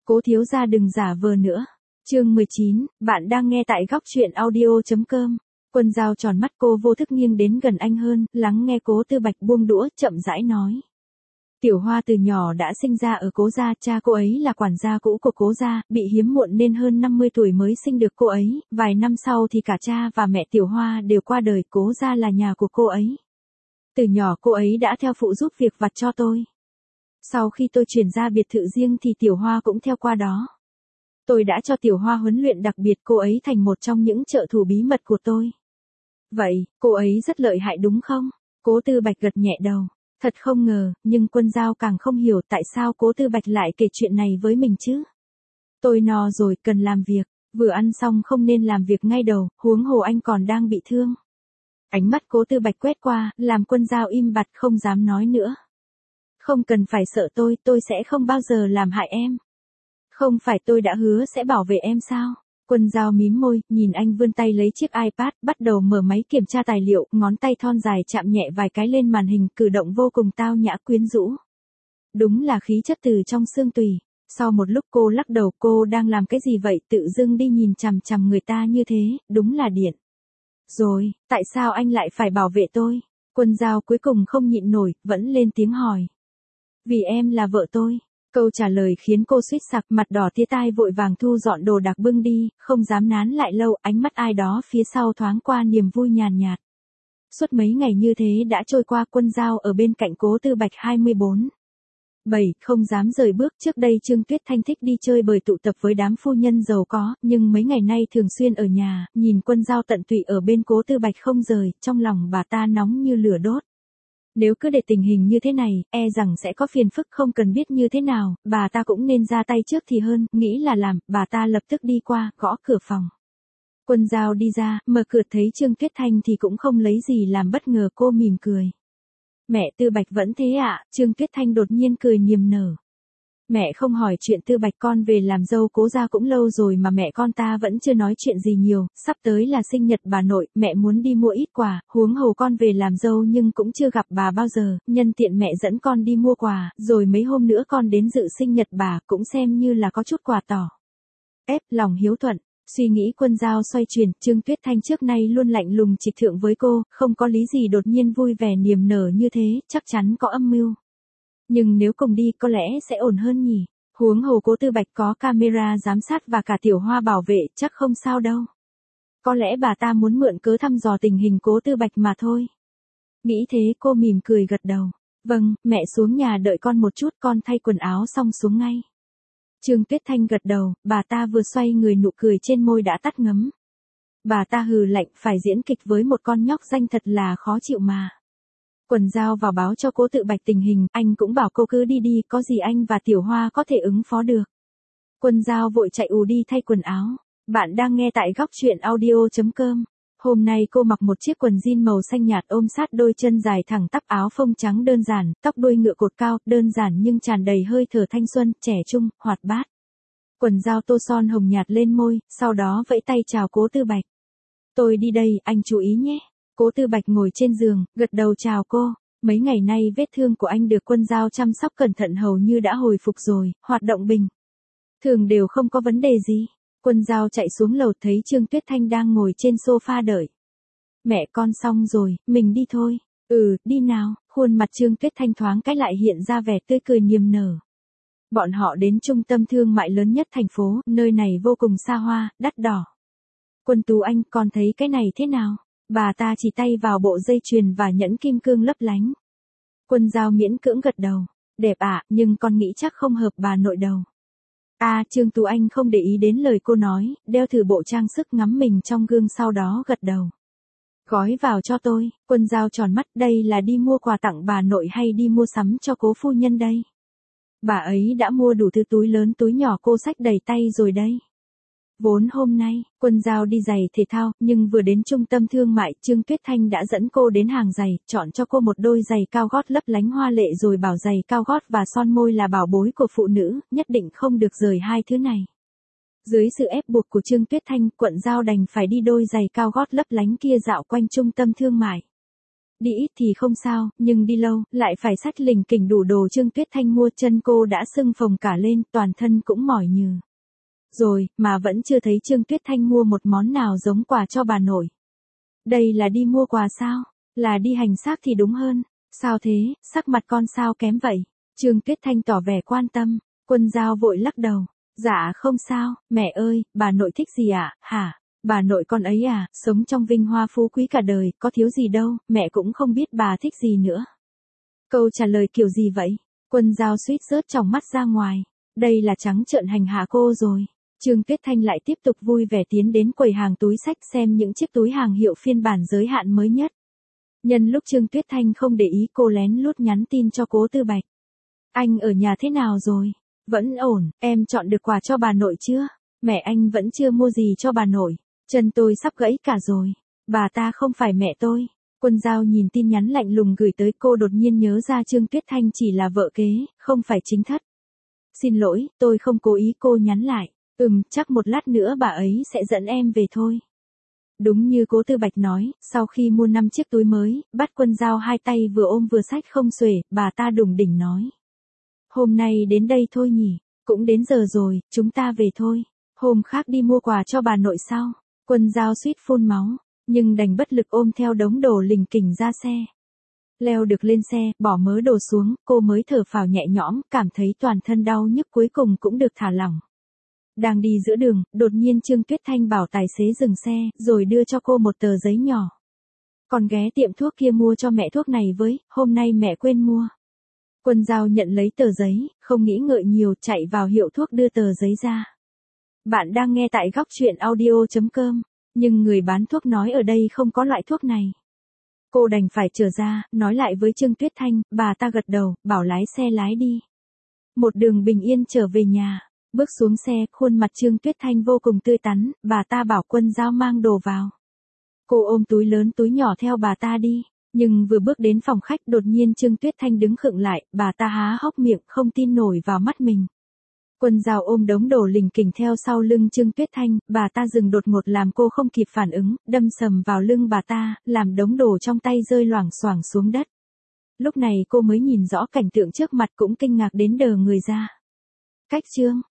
Cố thiếu gia đừng giả vờ nữa. Chương 19, bạn đang nghe tại góc truyện audio.com. Quân Dao tròn mắt, cô vô thức nghiêng đến gần anh hơn, lắng nghe Cố Tư Bạch buông đũa, chậm rãi nói. Tiểu Hoa từ nhỏ đã sinh ra ở Cố gia, cha cô ấy là quản gia cũ của Cố gia, bị hiếm muộn nên hơn 50 tuổi mới sinh được cô ấy, vài năm sau thì cả cha và mẹ Tiểu Hoa đều qua đời, Cố gia là nhà của cô ấy. Từ nhỏ cô ấy đã theo phụ giúp việc vặt cho tôi. Sau khi tôi chuyển ra biệt thự riêng thì Tiểu Hoa cũng theo qua đó. Tôi đã cho Tiểu Hoa huấn luyện đặc biệt, cô ấy thành một trong những trợ thủ bí mật của tôi. Vậy, cô ấy rất lợi hại đúng không? Cố Tư Bạch gật nhẹ đầu. Thật không ngờ, nhưng Quân Dao càng không hiểu tại sao Cố Tư Bạch lại kể chuyện này với mình chứ. Tôi no rồi, cần làm việc, vừa ăn xong không nên làm việc ngay đầu, huống hồ anh còn đang bị thương. Ánh mắt Cố Tư Bạch quét qua, làm Quân Dao im bặt không dám nói nữa. Không cần phải sợ tôi sẽ không bao giờ làm hại em. Không phải tôi đã hứa sẽ bảo vệ em sao? Quân Dao mím môi, nhìn anh vươn tay lấy chiếc iPad, bắt đầu mở máy kiểm tra tài liệu, ngón tay thon dài chạm nhẹ vài cái lên màn hình, cử động vô cùng tao nhã quyến rũ. Đúng là khí chất từ trong xương tùy. Sau một lúc cô lắc đầu, cô đang làm cái gì vậy, tự dưng đi nhìn chằm chằm người ta như thế, đúng là điện. Rồi, tại sao anh lại phải bảo vệ tôi? Quân Dao cuối cùng không nhịn nổi, vẫn lên tiếng hỏi. Vì em là vợ tôi. Câu trả lời khiến cô suýt sặc, mặt đỏ tía tai, vội vàng thu dọn đồ đạc bưng đi, không dám nán lại lâu, ánh mắt ai đó phía sau thoáng qua niềm vui nhàn nhạt. Suốt mấy ngày như thế đã trôi qua, Quân Dao ở bên cạnh Cố Tư Bạch 24. 7, không dám rời bước. Trước đây Trương Tuyết Thanh thích đi chơi bời tụ tập với đám phu nhân giàu có, nhưng mấy ngày nay thường xuyên ở nhà, nhìn Quân Dao tận tụy ở bên Cố Tư Bạch không rời, trong lòng bà ta nóng như lửa đốt. Nếu cứ để tình hình như thế này, e rằng sẽ có phiền phức, không cần biết như thế nào, bà ta cũng nên ra tay trước thì hơn, nghĩ là làm, bà ta lập tức đi qua, gõ cửa phòng. Quân Dao đi ra, mở cửa thấy Trương Tuyết Thanh thì cũng không lấy gì làm bất ngờ, cô mỉm cười. Mẹ Tư Bạch vẫn thế ạ? Trương Tuyết Thanh đột nhiên cười niềm nở. Mẹ không hỏi chuyện Tư Bạch, con về làm dâu Cố gia cũng lâu rồi mà mẹ con ta vẫn chưa nói chuyện gì nhiều, sắp tới là sinh nhật bà nội, mẹ muốn đi mua ít quà, huống hồ con về làm dâu nhưng cũng chưa gặp bà bao giờ, nhân tiện mẹ dẫn con đi mua quà, rồi mấy hôm nữa con đến dự sinh nhật bà, cũng xem như là có chút quà tỏ. Ép lòng hiếu thuận, suy nghĩ Quân Dao xoay chuyển, Trương Tuyết Thanh trước nay luôn lạnh lùng trịch thượng với cô, không có lý gì đột nhiên vui vẻ niềm nở như thế, chắc chắn có âm mưu. Nhưng nếu cùng đi có lẽ sẽ ổn hơn nhỉ. Huống hồ Cố Tư Bạch có camera giám sát và cả Tiểu Hoa bảo vệ, chắc không sao đâu. Có lẽ bà ta muốn mượn cớ thăm dò tình hình Cố Tư Bạch mà thôi. Nghĩ thế cô mỉm cười gật đầu. Vâng, mẹ xuống nhà đợi con một chút, con thay quần áo xong xuống ngay. Trương Tuyết Thanh gật đầu, bà ta vừa xoay người nụ cười trên môi đã tắt ngấm. Bà ta hừ lạnh, phải diễn kịch với một con nhóc danh thật là khó chịu mà. Quân Dao vào báo cho Cố Tự Bạch tình hình, anh cũng bảo cô cứ đi đi, có gì anh và Tiểu Hoa có thể ứng phó được. Quân Dao vội chạy ù đi thay quần áo. Bạn đang nghe tại góc truyện audio.com. Hôm nay cô mặc một chiếc quần jean màu xanh nhạt ôm sát đôi chân dài thẳng tắp, áo phông trắng đơn giản, tóc đuôi ngựa cột cao, đơn giản nhưng tràn đầy hơi thở thanh xuân, trẻ trung, hoạt bát. Quần Dao tô son hồng nhạt lên môi, sau đó vẫy tay chào Cố Tư Bạch. Tôi đi đây, anh chú ý nhé. Cố Tư Bạch ngồi trên giường, gật đầu chào cô. Mấy ngày nay vết thương của anh được Quân Dao chăm sóc cẩn thận, hầu như đã hồi phục rồi, hoạt động bình thường đều không có vấn đề gì. Quân Dao chạy xuống lầu thấy Trương Tuyết Thanh đang ngồi trên sofa đợi. Mẹ con xong rồi, mình đi thôi. Ừ, đi nào. Khuôn mặt Trương Tuyết Thanh thoáng cái lại hiện ra vẻ tươi cười niềm nở. Bọn họ đến trung tâm thương mại lớn nhất thành phố, nơi này vô cùng xa hoa, đắt đỏ. Quân Tú Anh, con thấy cái này thế nào? Bà ta chỉ tay vào bộ dây chuyền và nhẫn kim cương lấp lánh. Quân Dao miễn cưỡng gật đầu. Đẹp ạ, nhưng con nghĩ chắc không hợp bà nội đâu. Trương Tú Anh không để ý đến lời cô nói, đeo thử bộ trang sức, ngắm mình trong gương sau đó gật đầu. Gói vào cho tôi. Quân Dao tròn mắt, đây là đi mua quà tặng bà nội hay đi mua sắm cho Cố phu nhân đây? Bà ấy đã mua đủ thứ, túi lớn túi nhỏ cô xách đầy tay rồi đây. Vốn hôm nay, Quân Dao đi giày thể thao, nhưng vừa đến trung tâm thương mại, Trương Tuyết Thanh đã dẫn cô đến hàng giày, chọn cho cô một đôi giày cao gót lấp lánh hoa lệ rồi bảo giày cao gót và son môi là bảo bối của phụ nữ, nhất định không được rời hai thứ này. Dưới sự ép buộc của Trương Tuyết Thanh, Quân Dao đành phải đi đôi giày cao gót lấp lánh kia dạo quanh trung tâm thương mại. Đi ít thì không sao, nhưng đi lâu, lại phải xách lình kình đủ đồ Trương Tuyết Thanh mua, chân cô đã sưng phồng cả lên, toàn thân cũng mỏi nhừ. Rồi, mà vẫn chưa thấy Trương Tuyết Thanh mua một món nào giống quà cho bà nội. Đây là đi mua quà sao? Là đi hành xác thì đúng hơn. Sao thế, sắc mặt con sao kém vậy? Trương Tuyết Thanh tỏ vẻ quan tâm. Quân Dao vội lắc đầu. Dạ không sao, mẹ ơi, bà nội thích gì ạ, hả? Bà nội con ấy à, sống trong vinh hoa phú quý cả đời, có thiếu gì đâu, mẹ cũng không biết bà thích gì nữa. Câu trả lời kiểu gì vậy? Quân Dao suýt rớt tròng mắt ra ngoài. Đây là trắng trợn hành hạ cô rồi. Trương Tuyết Thanh lại tiếp tục vui vẻ tiến đến quầy hàng túi xách xem những chiếc túi hàng hiệu phiên bản giới hạn mới nhất. Nhân lúc Trương Tuyết Thanh không để ý, cô lén lút nhắn tin cho Cố Tư Bạch. Anh ở nhà thế nào rồi? Vẫn ổn, em chọn được quà cho bà nội chưa? Mẹ anh vẫn chưa mua gì cho bà nội. Chân tôi sắp gãy cả rồi. Bà ta không phải mẹ tôi. Quân Dao nhìn tin nhắn lạnh lùng gửi tới, cô đột nhiên nhớ ra Trương Tuyết Thanh chỉ là vợ kế, không phải chính thất. Xin lỗi, tôi không cố ý, cô nhắn lại. Chắc một lát nữa bà ấy sẽ dẫn em về thôi. Đúng như Cố Tư Bạch nói, sau khi mua 5 chiếc túi mới, bắt Quân Dao hai tay vừa ôm vừa xách không xuể, bà ta đùng đỉnh nói. Hôm nay đến đây thôi nhỉ, cũng đến giờ rồi, chúng ta về thôi. Hôm khác đi mua quà cho bà nội sao? Quân Dao suýt phun máu, nhưng đành bất lực ôm theo đống đồ lình kình ra xe. Leo được lên xe, bỏ mớ đồ xuống, cô mới thở phào nhẹ nhõm, cảm thấy toàn thân đau nhức cuối cùng cũng được thả lỏng. Đang đi giữa đường, đột nhiên Trương Tuyết Thanh bảo tài xế dừng xe, rồi đưa cho cô một tờ giấy nhỏ. Còn ghé tiệm thuốc kia mua cho mẹ thuốc này với, hôm nay mẹ quên mua. Quân Dao nhận lấy tờ giấy, không nghĩ ngợi nhiều, chạy vào hiệu thuốc đưa tờ giấy ra. Bạn đang nghe tại Góc Chuyện Audio.com, nhưng người bán thuốc nói ở đây không có loại thuốc này. Cô đành phải trở ra, nói lại với Trương Tuyết Thanh, bà ta gật đầu, bảo lái xe lái đi. Một đường bình yên trở về nhà. Bước xuống xe, khuôn mặt Trương Tuyết Thanh vô cùng tươi tắn, bà ta bảo Quân Dao mang đồ vào. Cô ôm túi lớn túi nhỏ theo bà ta đi, nhưng vừa bước đến phòng khách đột nhiên Trương Tuyết Thanh đứng khựng lại, bà ta há hốc miệng không tin nổi vào mắt mình. Quân Dao ôm đống đồ lình kình theo sau lưng Trương Tuyết Thanh, bà ta dừng đột ngột làm cô không kịp phản ứng, đâm sầm vào lưng bà ta, làm đống đồ trong tay rơi loảng xoảng xuống đất. Lúc này cô mới nhìn rõ cảnh tượng trước mặt, cũng kinh ngạc đến đờ người ra. Cách chương